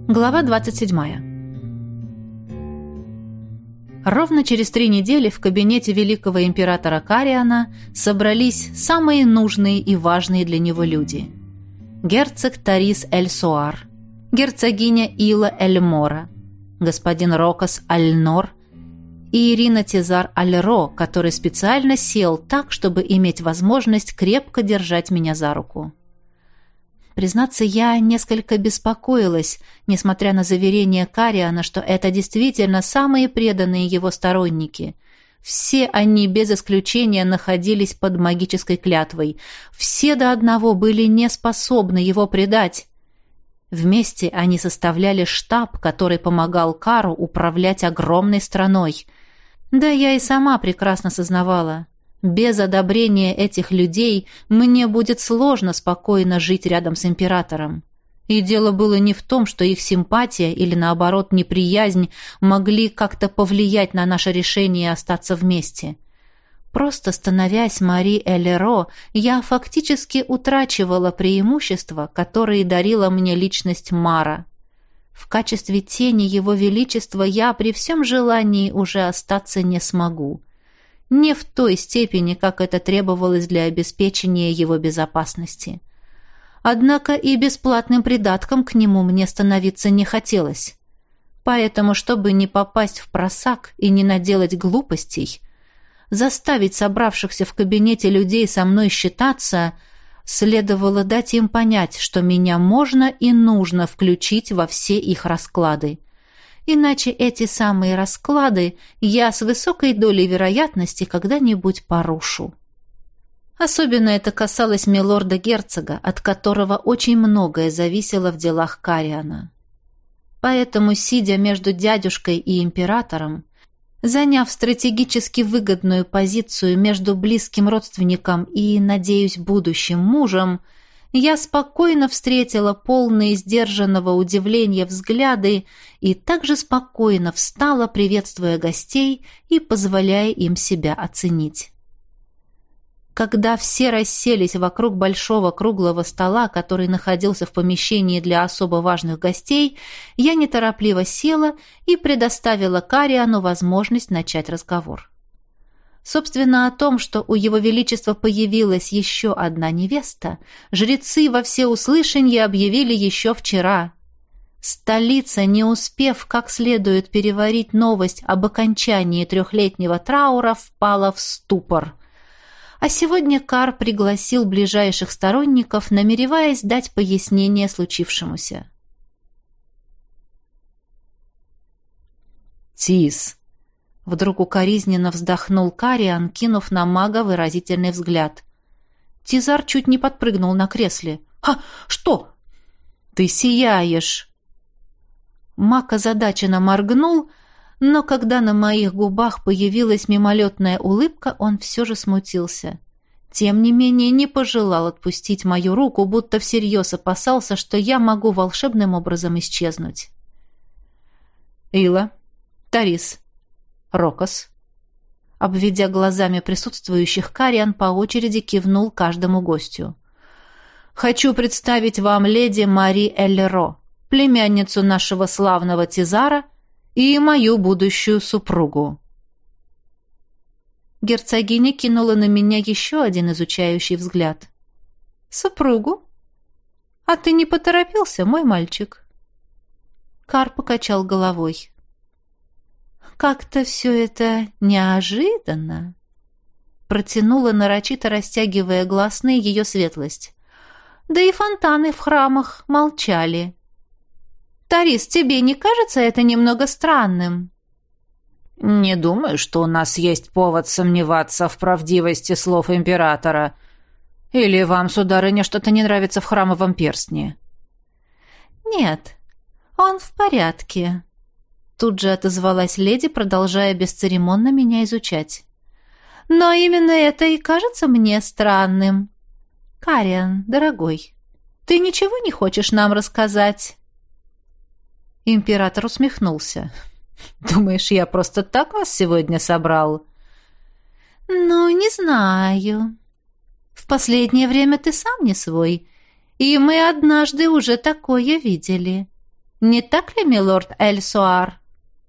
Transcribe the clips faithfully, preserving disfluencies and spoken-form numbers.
Глава двадцать седьмая. Ровно через три недели в кабинете великого императора Кариана собрались самые нужные и важные для него люди. Герцог Тарис Эль-Суар, герцогиня Ила Эль-Мора, господин Рокос Аль-Нор и Ирина Тизар Аль-Ро, который специально сел так, чтобы иметь возможность крепко держать меня за руку. Признаться, я несколько беспокоилась, несмотря на заверение Кариана, что это действительно самые преданные его сторонники. Все они без исключения находились под магической клятвой. Все до одного были не способны его предать. Вместе они составляли штаб, который помогал Кару управлять огромной страной. Да я и сама прекрасно сознавала. Без одобрения этих людей мне будет сложно спокойно жить рядом с императором. И дело было не в том, что их симпатия или, наоборот, неприязнь могли как-то повлиять на наше решение остаться вместе. Просто становясь Мари Эль-Ро, я фактически утрачивала преимущества, которые дарила мне личность Мара. В качестве тени его величества я при всем желании уже остаться не смогу. Не в той степени, как это требовалось для обеспечения его безопасности. Однако и бесплатным придатком к нему мне становиться не хотелось. Поэтому, чтобы не попасть в просак и не наделать глупостей, заставить собравшихся в кабинете людей со мной считаться, следовало дать им понять, что меня можно и нужно включить во все их расклады. Иначе эти самые расклады я с высокой долей вероятности когда-нибудь порушу. Особенно это касалось милорда-герцога, от которого очень многое зависело в делах Кариана. Поэтому, сидя между дядюшкой и императором, заняв стратегически выгодную позицию между близким родственником и, надеюсь, будущим мужем, я спокойно встретила полные сдержанного удивления взгляды и также спокойно встала, приветствуя гостей и позволяя им себя оценить. Когда все расселись вокруг большого круглого стола, который находился в помещении для особо важных гостей, я неторопливо села и предоставила Кариану возможность начать разговор. Собственно, о том, что у его величества появилась еще одна невеста, жрецы во всеуслышанье объявили еще вчера. Столица, не успев как следует переварить новость об окончании трехлетнего траура, впала в ступор. А сегодня Кар пригласил ближайших сторонников, намереваясь дать пояснение случившемуся. «Тис!» Вдруг укоризненно вздохнул Кариан, кинув на мага выразительный взгляд. Тизар чуть не подпрыгнул на кресле. «А, что?» «Ты сияешь!» Маг озадаченно моргнул, но когда на моих губах появилась мимолетная улыбка, он все же смутился. Тем не менее не пожелал отпустить мою руку, будто всерьез опасался, что я могу волшебным образом исчезнуть. «Ила, Тарис, Рокос». Обведя глазами присутствующих, Кариан по очереди кивнул каждому гостю. «Хочу представить вам леди Мари Эль-Ро, племянницу нашего славного Тизара и мою будущую супругу». Герцогиня кинула на меня еще один изучающий взгляд. «Супругу? А ты не поторопился, мой мальчик?» Кар покачал головой. «Как-то все это неожиданно», — протянула нарочито, растягивая гласные ее светлость. «Да и фонтаны в храмах молчали. Тарис, тебе не кажется это немного странным?» «Не думаю, что у нас есть повод сомневаться в правдивости слов императора. Или вам, сударыня, что-то не нравится в храмовом перстне?» «Нет, он в порядке», — тут же отозвалась леди, продолжая бесцеремонно меня изучать. «Но именно это и кажется мне странным. Кариан, дорогой, ты ничего не хочешь нам рассказать?» Император усмехнулся. «Думаешь, я просто так вас сегодня собрал?» «Ну, не знаю. В последнее время ты сам не свой, и мы однажды уже такое видели. Не так ли, милорд Эльсуар?»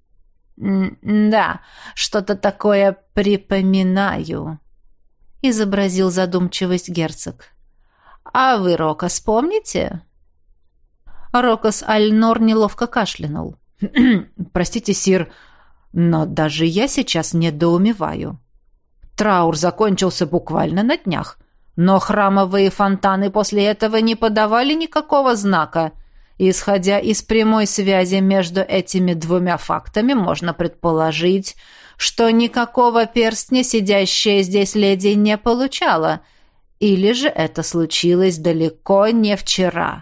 «Да, что-то такое припоминаю», — изобразил задумчивость герцог. «А вы, Рокос, помните?» Рокос Альнор неловко кашлянул. «Простите, сир, но даже я сейчас недоумеваю. Траур закончился буквально на днях, но храмовые фонтаны после этого не подавали никакого знака. Исходя из прямой связи между этими двумя фактами, можно предположить, что никакого перстня сидящая здесь леди не получала, или же это случилось далеко не вчера».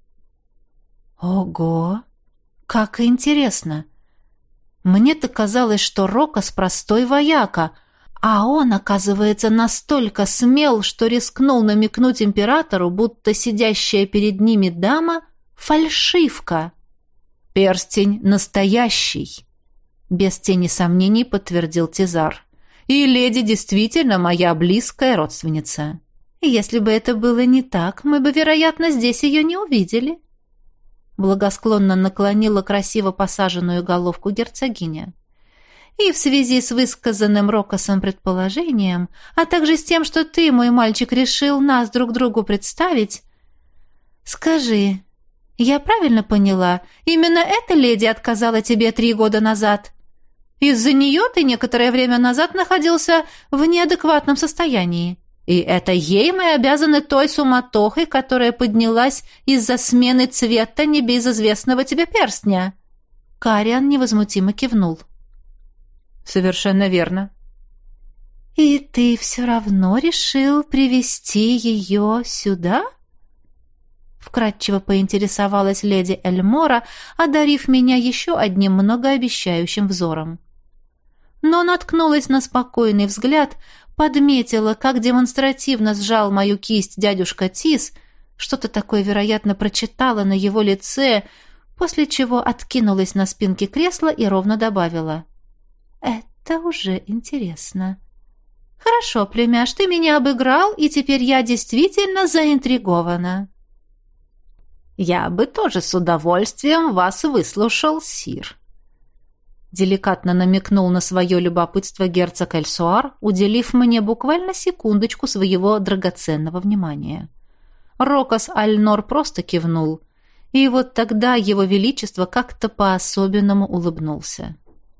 «Ого! Как интересно! Мне-то казалось, что Рокос простой вояка, а он, оказывается, настолько смел, что рискнул намекнуть императору, будто сидящая перед ними дама — фальшивка. Перстень настоящий», — без тени сомнений подтвердил Тизар. «И леди действительно моя близкая родственница. Если бы это было не так, мы бы, вероятно, здесь ее не увидели». Благосклонно наклонила красиво посаженную головку герцогиня. «И в связи с высказанным Рокосом предположением, а также с тем, что ты, мой мальчик, решил нас друг другу представить, скажи, я правильно поняла, именно эта леди отказала тебе три года назад? Из-за нее ты некоторое время назад находился в неадекватном состоянии. И это ей мы обязаны той суматохой, которая поднялась из-за смены цвета небезызвестного тебе перстня». Кариан невозмутимо кивнул. «Совершенно верно». «И ты все равно решил привести ее сюда?» Вкратчиво поинтересовалась леди Эльмора, одарив меня еще одним многообещающим взором. Но наткнулась на спокойный взгляд, подметила, как демонстративно сжал мою кисть дядюшка Тис, что-то такое, вероятно, прочитала на его лице, после чего откинулась на спинке кресла и ровно добавила: «Это уже интересно. Хорошо, племяш, ты меня обыграл, и теперь я действительно заинтригована». «Я бы тоже с удовольствием вас выслушал, сир», — деликатно намекнул на свое любопытство герцог Эльсуар, уделив мне буквально секундочку своего драгоценного внимания. Рокос Альнор просто кивнул, и вот тогда его величество как-то по-особенному улыбнулся.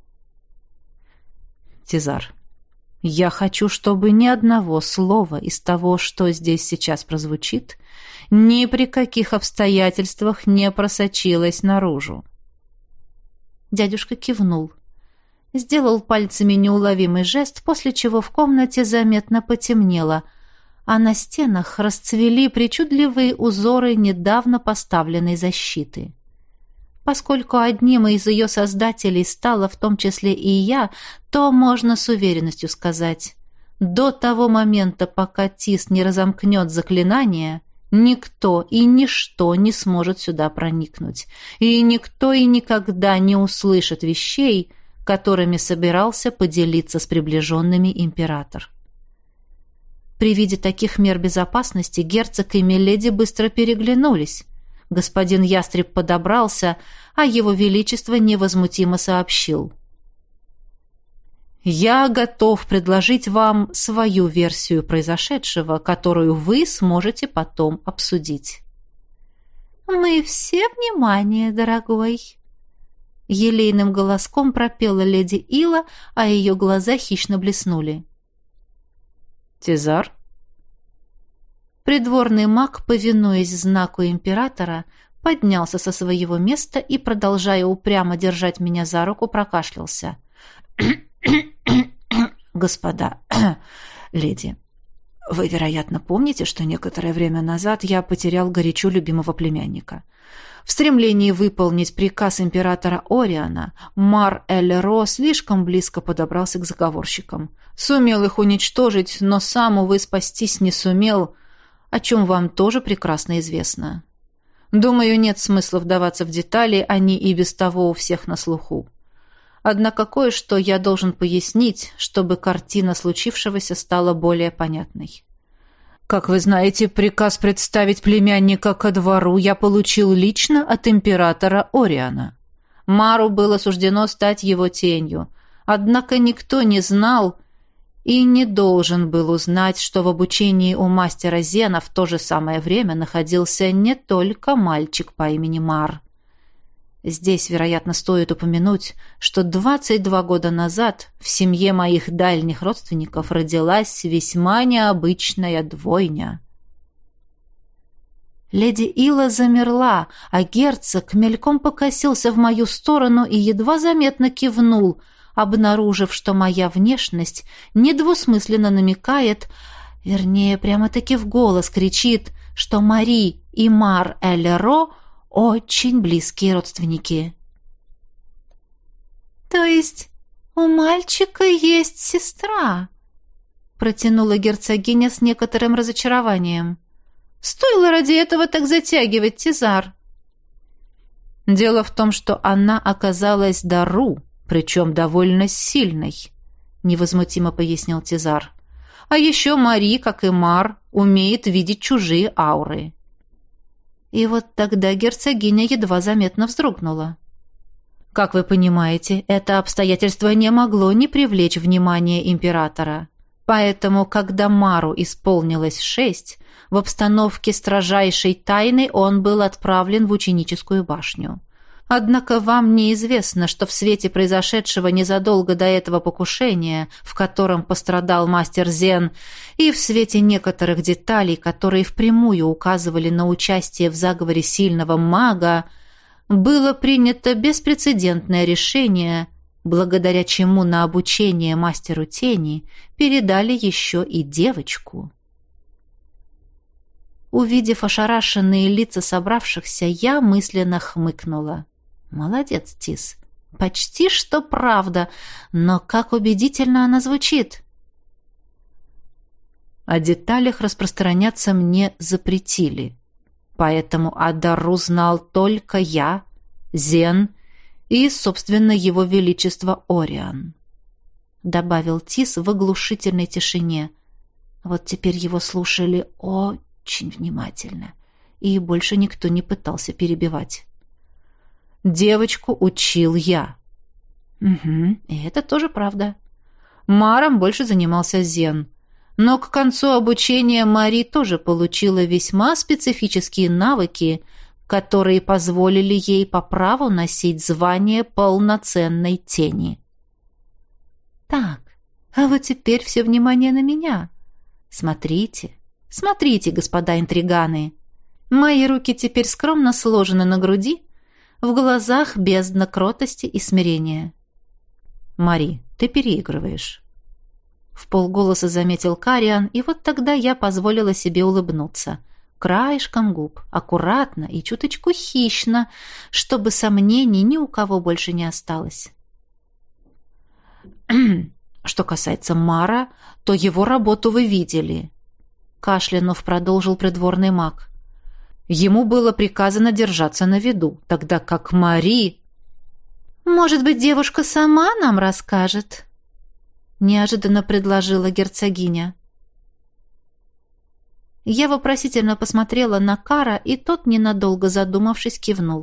«Тизар, я хочу, чтобы ни одного слова из того, что здесь сейчас прозвучит, ни при каких обстоятельствах не просочилось наружу». Дядюшка кивнул. Сделал пальцами неуловимый жест, после чего в комнате заметно потемнело, а на стенах расцвели причудливые узоры недавно поставленной защиты. Поскольку одним из ее создателей стала в том числе и я, то можно с уверенностью сказать: до того момента, пока Тис не разомкнет заклинание, никто и ничто не сможет сюда проникнуть, и никто и никогда не услышит вещей, которыми собирался поделиться с приближенными император. При виде таких мер безопасности герцог и миледи быстро переглянулись. Господин Ястреб подобрался, а его величество невозмутимо сообщил: «Я готов предложить вам свою версию произошедшего, которую вы сможете потом обсудить». «Мы все внимание, дорогой!» Елейным голоском пропела леди Ила, а ее глаза хищно блеснули. «Тизар?» Придворный маг, повинуясь знаку императора, поднялся со своего места и, продолжая упрямо держать меня за руку, прокашлялся. «Господа, леди, вы, вероятно, помните, что некоторое время назад я потерял горячо любимого племянника. В стремлении выполнить приказ императора Ориана Мар Эль-Ро слишком близко подобрался к заговорщикам. Сумел их уничтожить, но сам, увы, спастись не сумел, о чем вам тоже прекрасно известно. Думаю, нет смысла вдаваться в детали, они и без того у всех на слуху. Однако кое-что я должен пояснить, чтобы картина случившегося стала более понятной. Как вы знаете, приказ представить племянника ко двору я получил лично от императора Ориана. Мару было суждено стать его тенью. Однако никто не знал и не должен был узнать, что в обучении у мастера Зена в то же самое время находился не только мальчик по имени Мар. Здесь, вероятно, стоит упомянуть, что двадцать два года назад в семье моих дальних родственников родилась весьма необычная двойня. Леди Ила замерла, а герцог мельком покосился в мою сторону и едва заметно кивнул, обнаружив, что моя внешность недвусмысленно намекает, вернее, прямо-таки в голос кричит, что Мари и Мар Эль-Ро очень близкие родственники. «То есть у мальчика есть сестра?» протянула герцогиня с некоторым разочарованием. «Стоило ради этого так затягивать, Тизар?» «Дело в том, что она оказалась дару, причем довольно сильной», — невозмутимо пояснил Тизар. «А еще Мари, как и Мар, умеет видеть чужие ауры». И вот тогда герцогиня едва заметно вздрогнула. Как вы понимаете, это обстоятельство не могло не привлечь внимание императора. Поэтому, когда Мару исполнилось шесть, в обстановке строжайшей тайны он был отправлен в ученическую башню. Однако вам неизвестно, что в свете произошедшего незадолго до этого покушения, в котором пострадал мастер Зен, и в свете некоторых деталей, которые впрямую указывали на участие в заговоре сильного мага, было принято беспрецедентное решение, благодаря чему на обучение мастеру тени передали еще и девочку. Увидев ошарашенные лица собравшихся, я мысленно хмыкнула. «Молодец, Тис. Почти что правда, но как убедительно она звучит». О деталях распространяться мне запретили. Поэтому о дару знал только я, Зен и, собственно, его величество Ориан. Добавил Тис в оглушительной тишине. Вот теперь его слушали очень внимательно, и больше никто не пытался перебивать. Девочку учил я. Угу, и это тоже правда. Маром больше занимался Зен. Но к концу обучения Мари тоже получила весьма специфические навыки, которые позволили ей по праву носить звание полноценной тени. Так, а вот теперь все внимание на меня. Смотрите, смотрите, господа интриганы. Мои руки теперь скромно сложены на груди, в глазах бездна кротости и смирения. «Мари, ты переигрываешь», — вполголоса заметил Кариан, и вот тогда я позволила себе улыбнуться. Краешком губ, аккуратно и чуточку хищно, чтобы сомнений ни у кого больше не осталось. «Что касается Мара, то его работу вы видели», — кашлянув продолжил придворный маг. Ему было приказано держаться на виду, тогда как Мари... «Может быть, девушка сама нам расскажет?» — неожиданно предложила герцогиня. Я вопросительно посмотрела на Кара, и тот, ненадолго задумавшись, кивнул.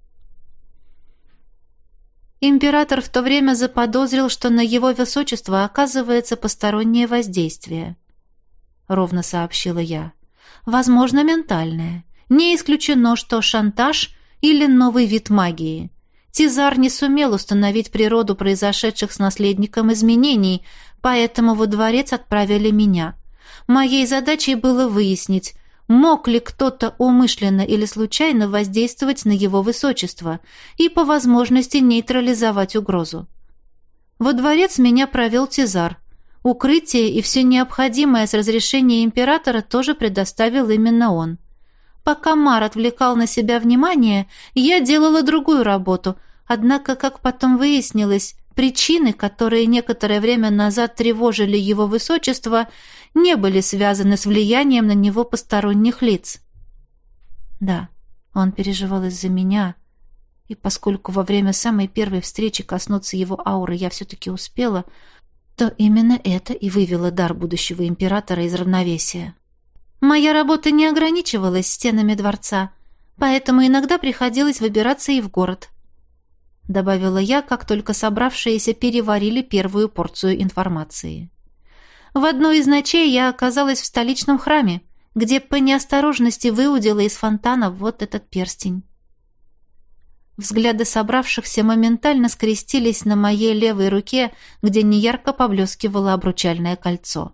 Император в то время заподозрил, что на его высочество оказывается постороннее воздействие. Ровно сообщила я. Возможно, ментальное. Не исключено, что шантаж или новый вид магии. Тизар не сумел установить природу произошедших с наследником изменений, поэтому во дворец отправили меня. Моей задачей было выяснить, мог ли кто-то умышленно или случайно воздействовать на его высочество и по возможности нейтрализовать угрозу. Во дворец меня провел Тизар. Укрытие и все необходимое с разрешения императора тоже предоставил именно он. Пока Мар отвлекал на себя внимание, я делала другую работу, однако, как потом выяснилось, причины, которые некоторое время назад тревожили его высочество, не были связаны с влиянием на него посторонних лиц. Да, он переживал из-за меня, и поскольку во время самой первой встречи коснуться его ауры я все-таки успела, то именно это и вывело дар будущего императора из равновесия. Моя работа не ограничивалась стенами дворца, поэтому иногда приходилось выбираться и в город», — добавила я, как только собравшиеся переварили первую порцию информации. «В одной из ночей я оказалась в столичном храме, где по неосторожности выудила из фонтана вот этот перстень». Взгляды собравшихся моментально скрестились на моей левой руке, где неярко поблескивало обручальное кольцо.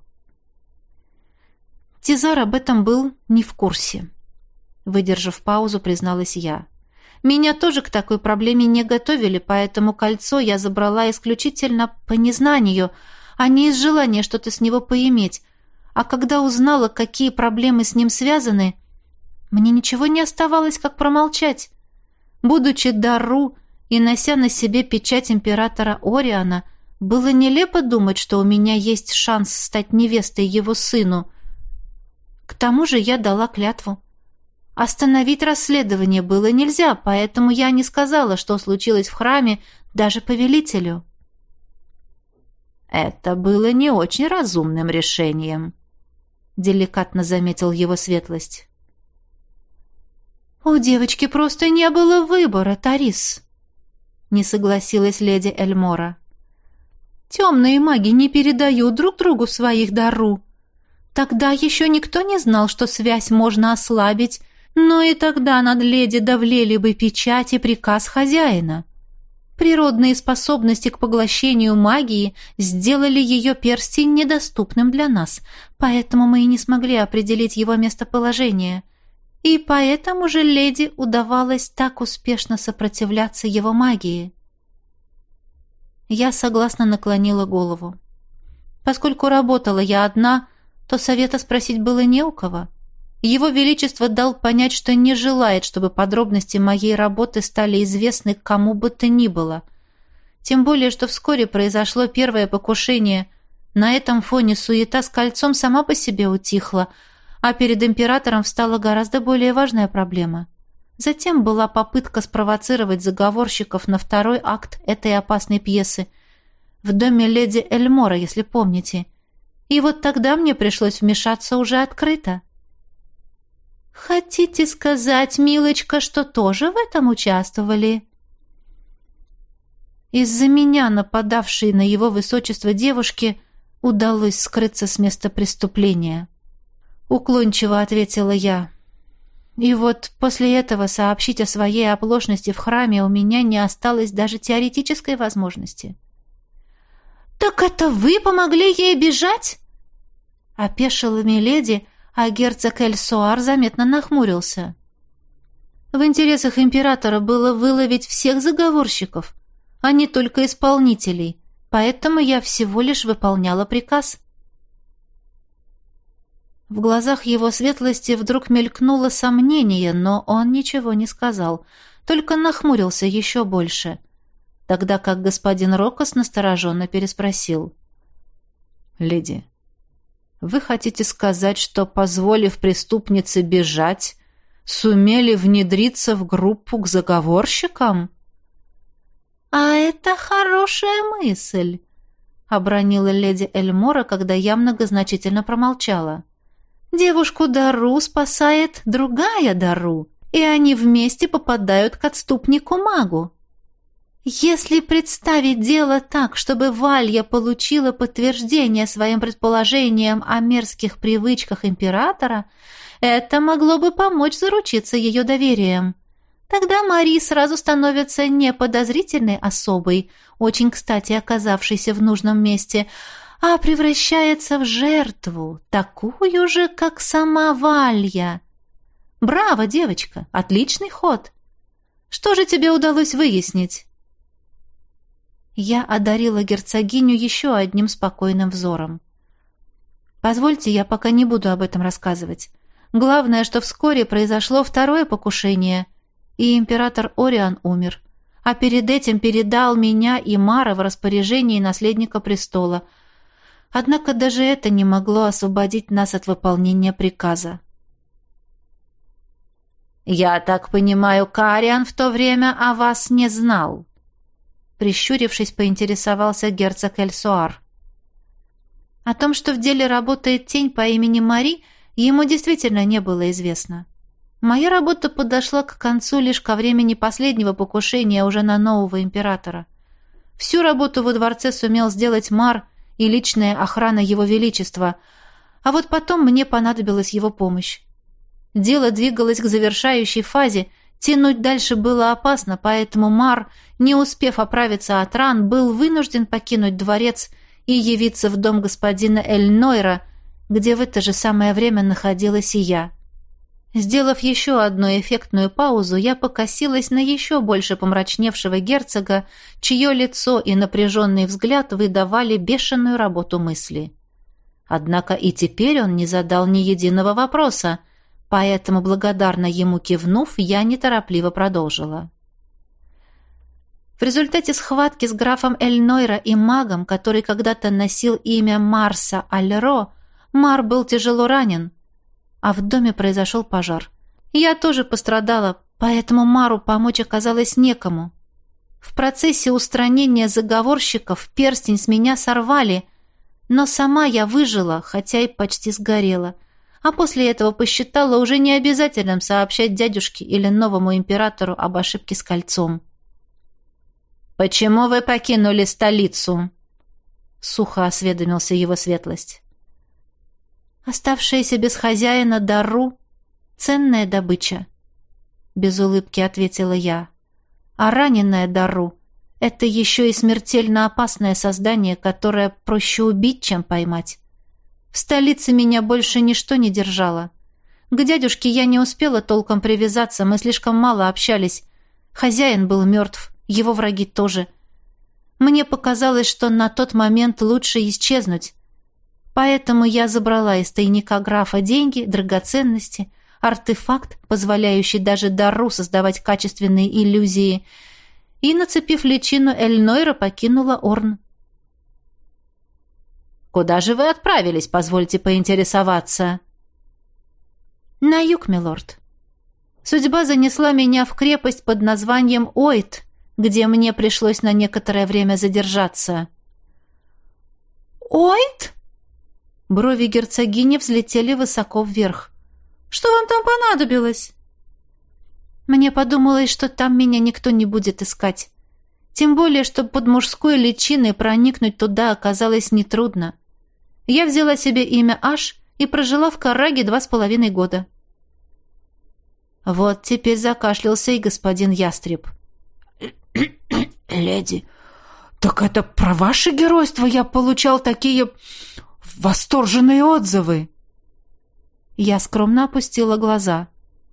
Тизар об этом был не в курсе. Выдержав паузу, призналась я. Меня тоже к такой проблеме не готовили, поэтому кольцо я забрала исключительно по незнанию, а не из желания что-то с него поиметь. А когда узнала, какие проблемы с ним связаны, мне ничего не оставалось, как промолчать. Будучи Дару и нося на себе печать императора Ориана, было нелепо думать, что у меня есть шанс стать невестой его сыну. К тому же я дала клятву. Остановить расследование было нельзя, поэтому я не сказала, что случилось в храме, даже повелителю. «Это было не очень разумным решением», — деликатно заметил его светлость. «У девочки просто не было выбора, Тарис», — не согласилась леди Эльмора. «Темные маги не передают друг другу своих дару. Тогда еще никто не знал, что связь можно ослабить, но и тогда над леди давлели бы печать и приказ хозяина. Природные способности к поглощению магии сделали ее перстень недоступным для нас, поэтому мы и не смогли определить его местоположение. И поэтому же леди удавалось так успешно сопротивляться его магии». Я согласно наклонила голову. Поскольку работала я одна, то совета спросить было не у кого. Его Величество дал понять, что не желает, чтобы подробности моей работы стали известны кому бы то ни было. Тем более, что вскоре произошло первое покушение. На этом фоне суета с кольцом сама по себе утихла, а перед императором встала гораздо более важная проблема. Затем была попытка спровоцировать заговорщиков на второй акт этой опасной пьесы в доме леди Эльмора, если помните. И вот тогда мне пришлось вмешаться уже открыто. «Хотите сказать, милочка, что тоже в этом участвовали?» Из-за меня, нападавшей на его высочество девушки, удалось скрыться с места преступления. Уклончиво ответила я. И вот после этого сообщить о своей оплошности в храме у меня не осталось даже теоретической возможности. «Так это вы помогли ей бежать?» Опешила миледи, а герцог Эльсуар заметно нахмурился. В интересах императора было выловить всех заговорщиков, а не только исполнителей, поэтому я всего лишь выполняла приказ. В глазах его светлости вдруг мелькнуло сомнение, но он ничего не сказал, только нахмурился еще больше, тогда как господин Рокос настороженно переспросил. «Леди, вы хотите сказать, что, позволив преступнице бежать, сумели внедриться в группу к заговорщикам?» «А это хорошая мысль», — обронила леди Эльмора, когда я многозначительно промолчала. «Девушку Дару спасает другая Дару, и они вместе попадают к отступнику-магу. Если представить дело так, чтобы Валья получила подтверждение своим предположениям о мерзких привычках императора, это могло бы помочь заручиться ее доверием. Тогда Мари сразу становится не подозрительной особой, очень кстати оказавшейся в нужном месте, а превращается в жертву, такую же, как сама Валья. Браво, девочка, отличный ход. Что же тебе удалось выяснить?» Я одарила герцогиню еще одним спокойным взором. «Позвольте, я пока не буду об этом рассказывать. Главное, что вскоре произошло второе покушение, и император Ориан умер, а перед этим передал меня и Мара в распоряжение наследника престола. Однако даже это не могло освободить нас от выполнения приказа». «Я так понимаю, Кариан в то время о вас не знал?» Прищурившись, поинтересовался герцог Эльсуар. О том, что в деле работает тень по имени Мари, Ему действительно не было известно. Моя работа подошла к концу лишь ко времени последнего покушения уже на нового императора. Всю работу во дворце сумел сделать Мар и личная охрана его величества, а вот потом мне понадобилась его помощь. Дело двигалось к завершающей фазе, тянуть дальше было опасно, поэтому Мар, не успев оправиться от ран, был вынужден покинуть дворец и явиться в дом господина Эльнойра, где в это же самое время находилась и я. Сделав еще одну эффектную паузу, я покосилась на еще больше помрачневшего герцога, чье лицо и напряженный взгляд выдавали бешеную работу мысли. Однако и теперь он не задал ни единого вопроса, поэтому, благодарно ему кивнув, я неторопливо продолжила. В результате схватки с графом Эльнойра и магом, который когда-то носил имя Марса Альро, Мар был тяжело ранен, а в доме произошел пожар. Я тоже пострадала, поэтому Мару помочь оказалось некому. В процессе устранения заговорщиков перстень с меня сорвали, но сама я выжила, хотя и почти сгорела, а после этого посчитала уже необязательным сообщать дядюшке или новому императору об ошибке с кольцом. «Почему вы покинули столицу?» — сухо осведомился его светлость. «Оставшаяся без хозяина Дару — ценная добыча», — без улыбки ответила я. «А раненая Дару — это еще и смертельно опасное создание, которое проще убить, чем поймать. В столице меня больше ничто не держало. К дядюшке я не успела толком привязаться, мы слишком мало общались. Хозяин был мертв, его враги тоже. Мне показалось, что на тот момент лучше исчезнуть. Поэтому я забрала из тайника графа деньги, драгоценности, артефакт, позволяющий даже Дару создавать качественные иллюзии, и, нацепив личину Эльнойра, покинула Орн. «Куда же вы отправились, позвольте поинтересоваться?» «На юг, милорд. Судьба занесла меня в крепость под названием Ойт, где мне пришлось на некоторое время задержаться». «Ойт?» Брови герцогини взлетели высоко вверх. «Что вам там понадобилось?» Мне подумалось, что там меня никто не будет искать. Тем более, что под мужской личиной проникнуть туда оказалось нетрудно. Я взяла себе имя Аш и прожила в Карраге два с половиной года. Вот теперь закашлялся и господин Ястреб. «Леди, так это про ваше геройство я получал такие восторженные отзывы!» Я скромно опустила глаза.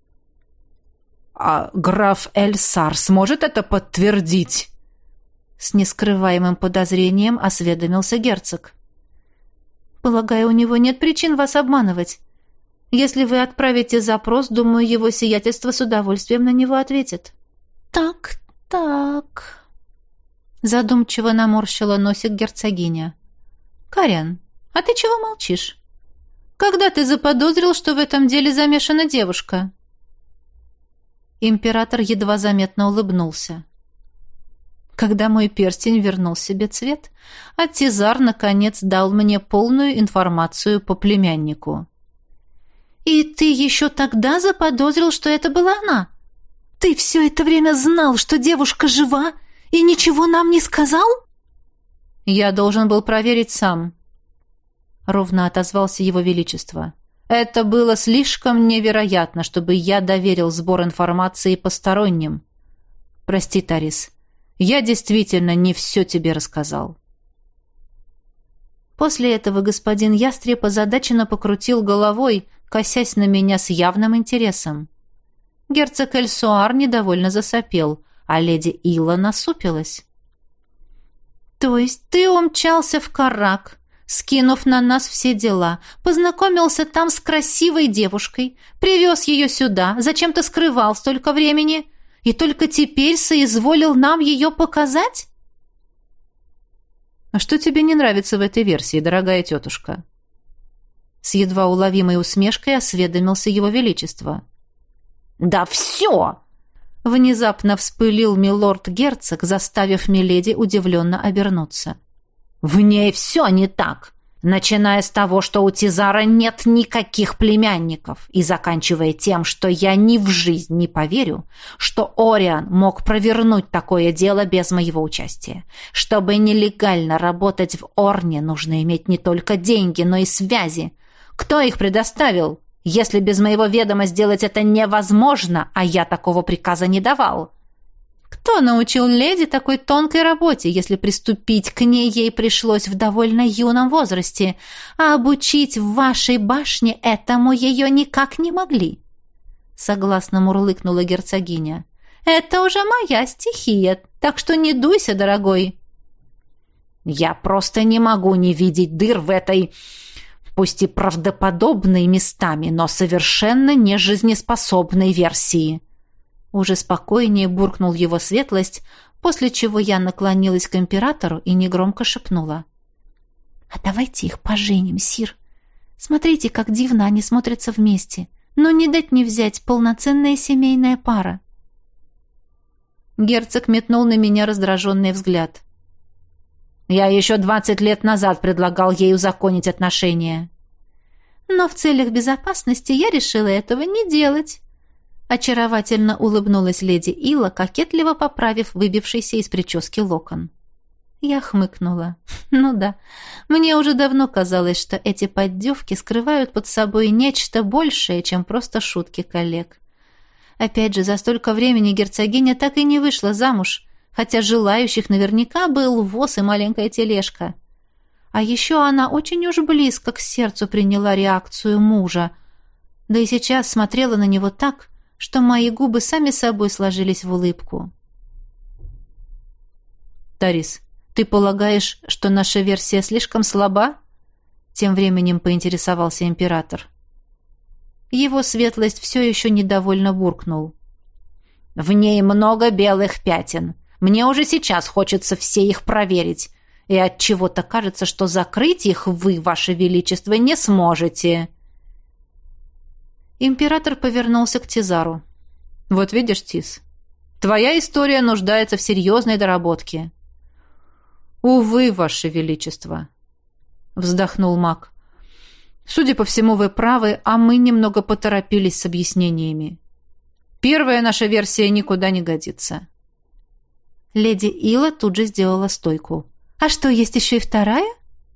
«А граф Эльсар сможет это подтвердить?» С нескрываемым подозрением осведомился герцог. «Полагаю, у него нет причин вас обманывать. Если вы отправите запрос, думаю, его сиятельство с удовольствием на него ответит». «Так, так...» Задумчиво наморщила носик герцогиня. «Карен, а ты чего молчишь? Когда ты заподозрил, что в этом деле замешана девушка?» Император едва заметно улыбнулся. Когда мой перстень вернул себе цвет, а Тизар, наконец, дал мне полную информацию по племяннику. «И ты еще тогда заподозрил, что это была она? Ты все это время знал, что девушка жива, и ничего нам не сказал?» «Я должен был проверить сам», — ровно отозвался его величество. «Это было слишком невероятно, чтобы я доверил сбор информации посторонним. Прости, Тарис, я действительно не все тебе рассказал». После этого господин Ястреб озадаченно покрутил головой, косясь на меня с явным интересом. Герцог Эльсуар недовольно засопел, а леди Илла насупилась. «То есть ты умчался в Каррак, скинув на нас все дела, познакомился там с красивой девушкой, привез ее сюда, зачем-то скрывал столько времени, и только теперь соизволил нам ее показать?» «А что тебе не нравится в этой версии, дорогая тетушка?» С едва уловимой усмешкой осведомился его величество. «Да все!» Внезапно вспылил милорд-герцог, заставив миледи удивленно обернуться. «В ней все не так. начиная с того, что у Тизара нет никаких племянников, и заканчивая тем, что я ни в жизнь не поверю, что Ориан мог провернуть такое дело без моего участия. Чтобы нелегально работать в Орне, нужно иметь не только деньги, но и связи. Кто их предоставил, если без моего ведома сделать это невозможно, а я такого приказа не давал? Кто научил леди такой тонкой работе, если приступить к ней ей пришлось в довольно юном возрасте, а обучить в вашей башне этому ее никак не могли?» Согласно мурлыкнула герцогиня. «Это уже моя стихия, так что не дуйся, дорогой». «Я просто не могу не видеть дыр в этой, пусть и правдоподобной местами, но совершенно нежизнеспособной версии». Уже спокойнее буркнул его светлость, после чего я наклонилась к императору и негромко шепнула. «А давайте их поженим, сир. Смотрите, как дивно они смотрятся вместе. Но не дать не взять полноценная семейная пара». Герцог метнул на меня раздраженный взгляд. «Я еще двадцать лет назад предлагал ей узаконить отношения». «Но в целях безопасности я решила этого не делать». Очаровательно улыбнулась леди Ила, кокетливо поправив выбившийся из прически локон. Я хмыкнула. Ну да, мне уже давно казалось, что эти поддевки скрывают под собой нечто большее, чем просто шутки коллег. Опять же, за столько времени герцогиня так и не вышла замуж, хотя желающих наверняка был воз и маленькая тележка. А еще она очень уж близко к сердцу приняла реакцию мужа, да и сейчас смотрела на него так, что мои губы сами собой сложились в улыбку. «Тарис, ты полагаешь, что наша версия слишком слаба?» Тем временем поинтересовался император. Его светлость все еще недовольно буркнул. «В ней много белых пятен. Мне уже сейчас хочется все их проверить, и отчего-то кажется, что закрыть их вы, ваше величество, не сможете». Император повернулся к Тизару. «Вот видишь, Тиз, твоя история нуждается в серьезной доработке». «Увы, ваше величество», — вздохнул маг. «Судя по всему, вы правы, а мы немного поторопились с объяснениями. Первая наша версия никуда не годится». Леди Ила тут же сделала стойку. «А что, есть еще и вторая?»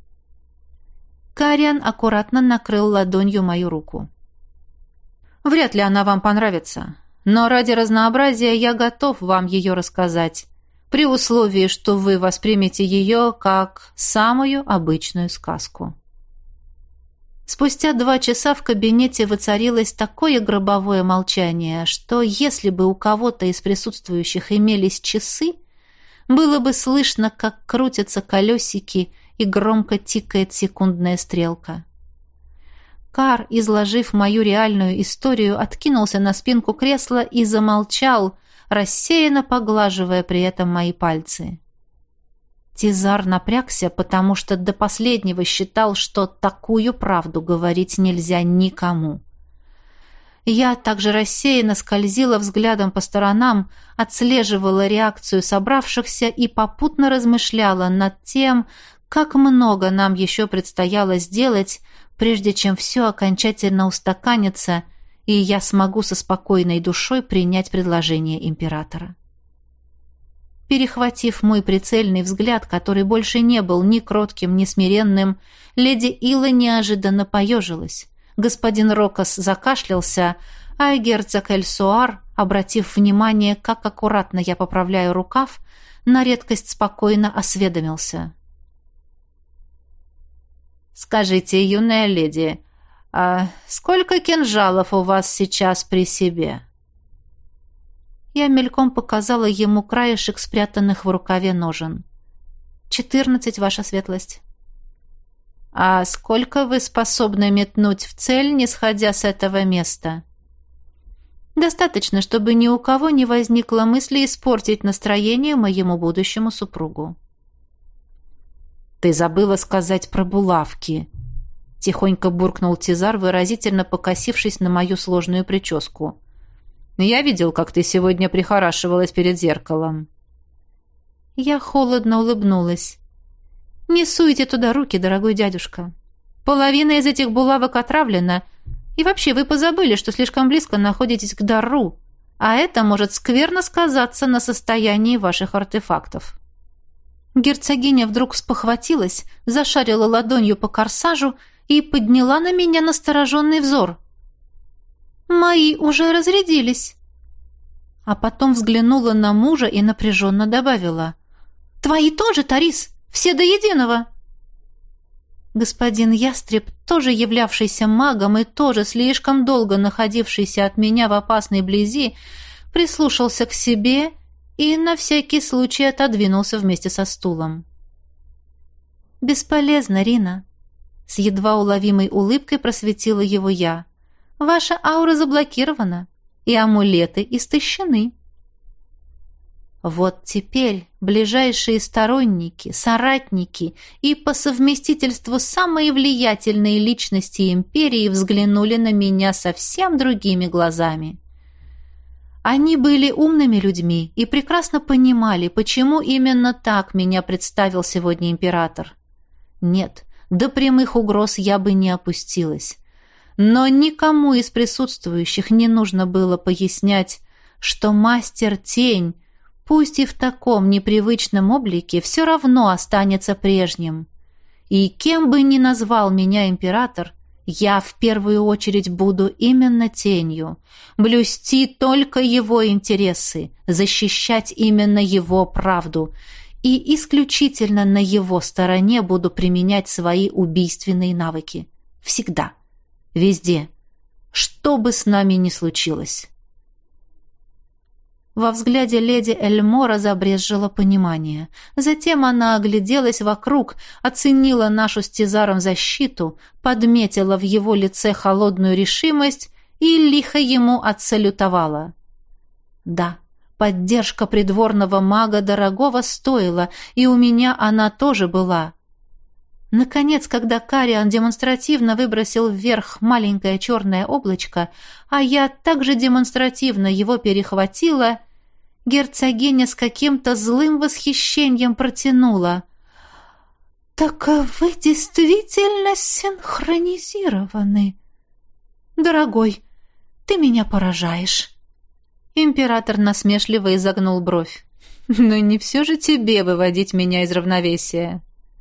Кариан аккуратно накрыл ладонью мою руку. «Вряд ли она вам понравится, но ради разнообразия я готов вам ее рассказать, при условии, что вы воспримете ее как самую обычную сказку». Спустя два часа в кабинете воцарилось такое гробовое молчание, что если бы у кого-то из присутствующих имелись часы, было бы слышно, как крутятся колесики и громко тикает секундная стрелка. Кар, изложив мою реальную историю, откинулся на спинку кресла и замолчал, рассеянно поглаживая при этом мои пальцы. Тизар напрягся, потому что до последнего считал, что такую правду говорить нельзя никому. Я также рассеянно скользила взглядом по сторонам, отслеживала реакцию собравшихся и попутно размышляла над тем, как много нам еще предстояло сделать, прежде чем все окончательно устаканится, и я смогу со спокойной душой принять предложение императора. Перехватив мой прицельный взгляд, который больше не был ни кротким, ни смиренным, леди Ила неожиданно поежилась. Господин Рокос закашлялся, а герцог Эльсуар, обратив внимание, как аккуратно я поправляю рукав, на редкость спокойно осведомился. «Скажите, юная леди, а сколько кинжалов у вас сейчас при себе?» Я мельком показала ему краешек спрятанных в рукаве ножен. «Четырнадцать, ваша светлость». «А сколько вы способны метнуть в цель, не сходя с этого места?» «Достаточно, чтобы ни у кого не возникло мысли испортить настроение моему будущему супругу». «Ты забыла сказать про булавки», — тихонько буркнул Тизар, выразительно покосившись на мою сложную прическу. «Я видел, как ты сегодня прихорашивалась перед зеркалом». Я холодно улыбнулась. Не суйте туда руки, дорогой дядюшка. Половина из этих булавок отравлена. И вообще, вы позабыли, что слишком близко находитесь к дару, а это может скверно сказаться на состоянии ваших артефактов». Герцогиня вдруг спохватилась, зашарила ладонью по корсажу и подняла на меня настороженный взор. «Мои уже разрядились». А потом взглянула на мужа и напряженно добавила: «Твои тоже, Тарис, все до единого». Господин Ястреб, тоже являвшийся магом и тоже слишком долго находившийся от меня в опасной близи, прислушался к себе и на всякий случай отодвинулся вместе со стулом. «Бесполезно, Рина», — с едва уловимой улыбкой просветила его я. «Ваша аура заблокирована, и амулеты истощены». Вот теперь ближайшие сторонники, соратники и по совместительству самые влиятельные личности империи взглянули на меня совсем другими глазами. Они были умными людьми и прекрасно понимали, почему именно так меня представил сегодня император. Нет, до прямых угроз я бы не опустилась. Но никому из присутствующих не нужно было пояснять, что мастер-тень, пусть и в таком непривычном облике, все равно останется прежним. И кем бы ни назвал меня император, я в первую очередь буду именно тенью, блюсти только его интересы, защищать именно его правду, и исключительно на его стороне буду применять свои убийственные навыки. Всегда, везде, что бы с нами ни случилось. Во взгляде леди Эльмора забрезжило понимание. Затем она огляделась вокруг, оценила нашу с Тизаром защиту, подметила в его лице холодную решимость и лихо ему отсалютовала. Да, поддержка придворного мага дорогого стоила, и у меня она тоже была. Наконец, когда Кариан демонстративно выбросил вверх маленькое черное облачко, а я также демонстративно его перехватила, герцогиня с каким-то злым восхищением протянула: «Так вы действительно синхронизированы. Дорогой, ты меня поражаешь». Император насмешливо изогнул бровь. «Но не все же тебе выводить меня из равновесия».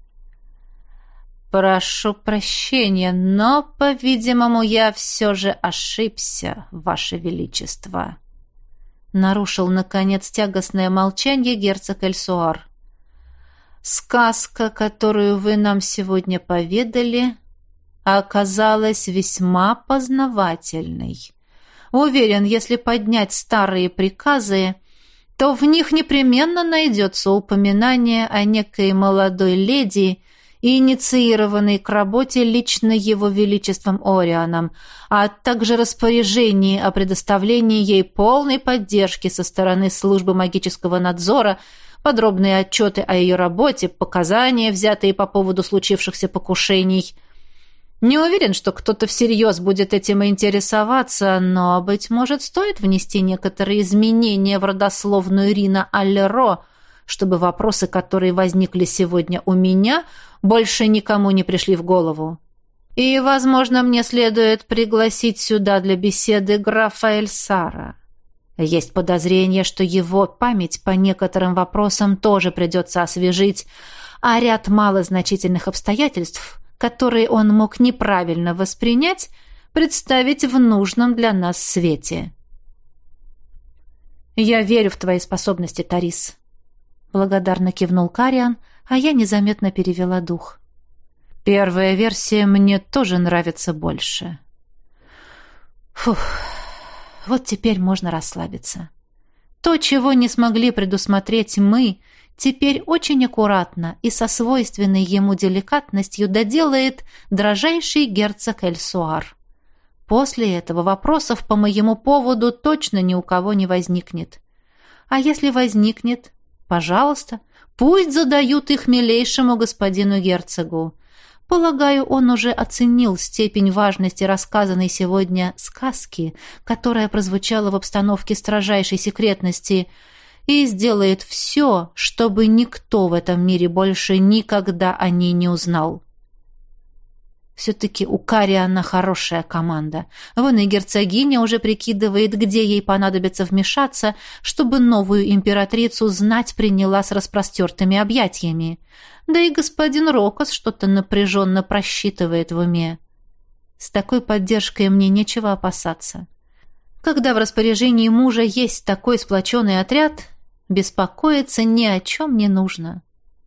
«Прошу прощения, но, по-видимому, я все же ошибся, Ваше Величество», — нарушил, наконец, тягостное молчание герцог Эльсуар. «Сказка, которую вы нам сегодня поведали, оказалась весьма познавательной. Уверен, если поднять старые приказы, то в них непременно найдется упоминание о некой молодой леди, инициированный к работе лично его величеством Орианом, а также распоряжение о предоставлении ей полной поддержки со стороны службы магического надзора, подробные отчеты о ее работе, показания, взятые по поводу случившихся покушений. Не уверен, что кто-то всерьез будет этим интересоваться, но, быть может, стоит внести некоторые изменения в родословную Рина Аллеро, чтобы вопросы, которые возникли сегодня у меня, больше никому не пришли в голову. И, возможно, мне следует пригласить сюда для беседы графа Эльсара. Есть подозрение, что его память по некоторым вопросам тоже придется освежить, а ряд малозначительных обстоятельств, которые он мог неправильно воспринять, представить в нужном для нас свете. «Я верю в твои способности, Тарис», — благодарно кивнул Кариан, а я незаметно перевела дух. «Первая версия мне тоже нравится больше». Фух, вот теперь можно расслабиться. То, чего не смогли предусмотреть мы, теперь очень аккуратно и со свойственной ему деликатностью доделает дрожайший герцог Эльсуар. После этого вопросов по моему поводу точно ни у кого не возникнет. А если возникнет, пожалуйста, пусть задают их милейшему господину герцогу. Полагаю, он уже оценил степень важности рассказанной сегодня сказки, которая прозвучала в обстановке строжайшей секретности, и сделает все, чтобы никто в этом мире больше никогда о ней не узнал. Все-таки у Кариана хорошая команда. Вон и герцогиня уже прикидывает, где ей понадобится вмешаться, чтобы новую императрицу знать приняла с распростертыми объятиями. Да и господин Рокос что-то напряженно просчитывает в уме. С такой поддержкой мне нечего опасаться. Когда в распоряжении мужа есть такой сплоченный отряд, беспокоиться ни о чем не нужно.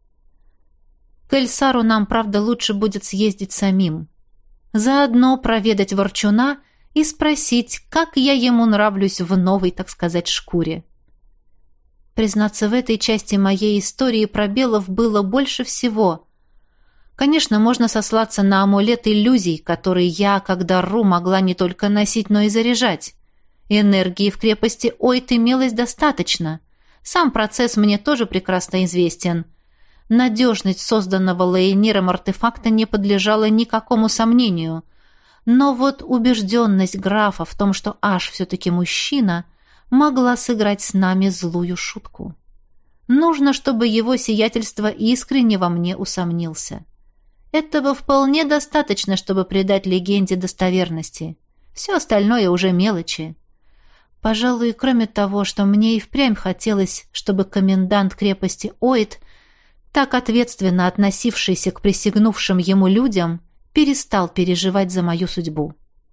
К Эльсару нам, правда, лучше будет съездить самим. Заодно проведать Ворчуна и спросить, как я ему нравлюсь в новой, так сказать, шкуре. Признаться, в этой части моей истории пробелов было больше всего. Конечно, можно сослаться на амулет иллюзий, который я, как Дарру, могла не только носить, но и заряжать. Энергии в крепости Ойт имелось достаточно. Сам процесс мне тоже прекрасно известен. Надежность созданного Лейниром артефакта не подлежала никакому сомнению. Но вот убежденность графа в том, что Аш все-таки мужчина, могла сыграть с нами злую шутку. Нужно, чтобы его сиятельство искренне во мне усомнился. Этого вполне достаточно, чтобы придать легенде достоверности. Все остальное уже мелочи. Пожалуй, кроме того, что мне и впрямь хотелось, чтобы комендант крепости Ойт, так ответственно относившийся к присягнувшим ему людям, перестал переживать за мою судьбу.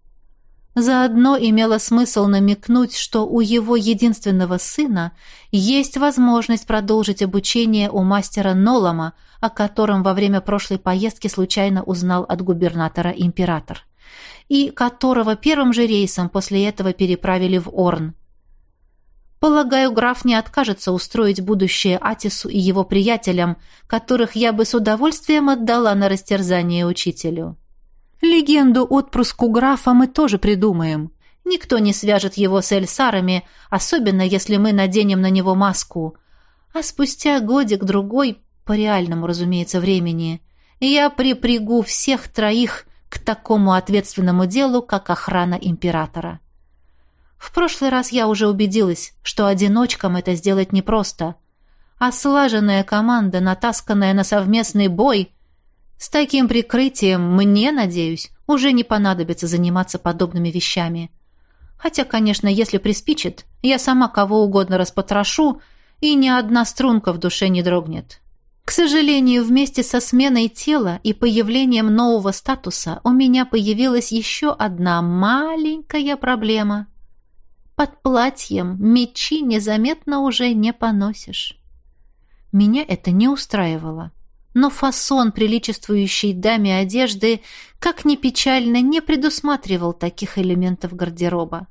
Заодно имело смысл намекнуть, что у его единственного сына есть возможность продолжить обучение у мастера Нолама, о котором во время прошлой поездки случайно узнал от губернатора император, и которого первым же рейсом после этого переправили в Орн. Полагаю, граф не откажется устроить будущее Атису и его приятелям, которых я бы с удовольствием отдала на растерзание учителю. Легенду отпрыску графа мы тоже придумаем. Никто не свяжет его с Эльсарами, особенно если мы наденем на него маску. А спустя годик-другой, по реальному, разумеется, времени, я припрягу всех троих к такому ответственному делу, как охрана императора. В прошлый раз я уже убедилась, что одиночкам это сделать непросто, а слаженная команда, натасканная на совместный бой, с таким прикрытием мне, надеюсь, уже не понадобится заниматься подобными вещами. Хотя, конечно, если приспичит, я сама кого угодно распотрошу, и ни одна струнка в душе не дрогнет. К сожалению, вместе со сменой тела и появлением нового статуса у меня появилась еще одна маленькая проблема. Под платьем мечи незаметно уже не поносишь. Меня это не устраивало, но фасон приличествующей даме одежды, как ни печально, не предусматривал таких элементов гардероба.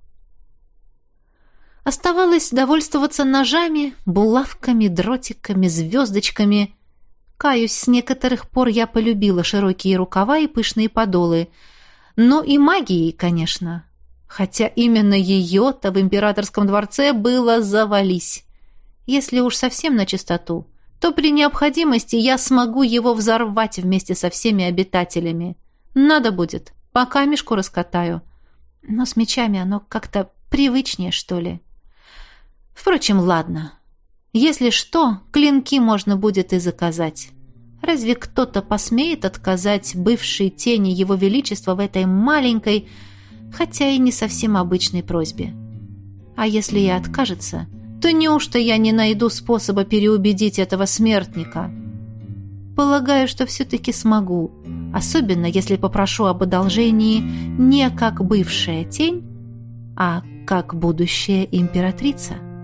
Оставалось довольствоваться ножами, булавками, дротиками, звездочками. Каюсь, с некоторых пор я полюбила широкие рукава и пышные подолы. Но и магией, конечно. Хотя именно ее-то в императорском дворце было завались. Если уж совсем на чистоту, то при необходимости я смогу его взорвать вместе со всеми обитателями. Надо будет, по камешку раскатаю. Но с мечами оно как-то привычнее, что ли. Впрочем, ладно. Если что, клинки можно будет и заказать. Разве кто-то посмеет отказать бывшей тени его величества в этой маленькой, хотя и не совсем обычной просьбе? А если и откажется, то неужто я не найду способа переубедить этого смертника? Полагаю, что все-таки смогу, особенно если попрошу об одолжении не как бывшая тень, а как будущая императрица.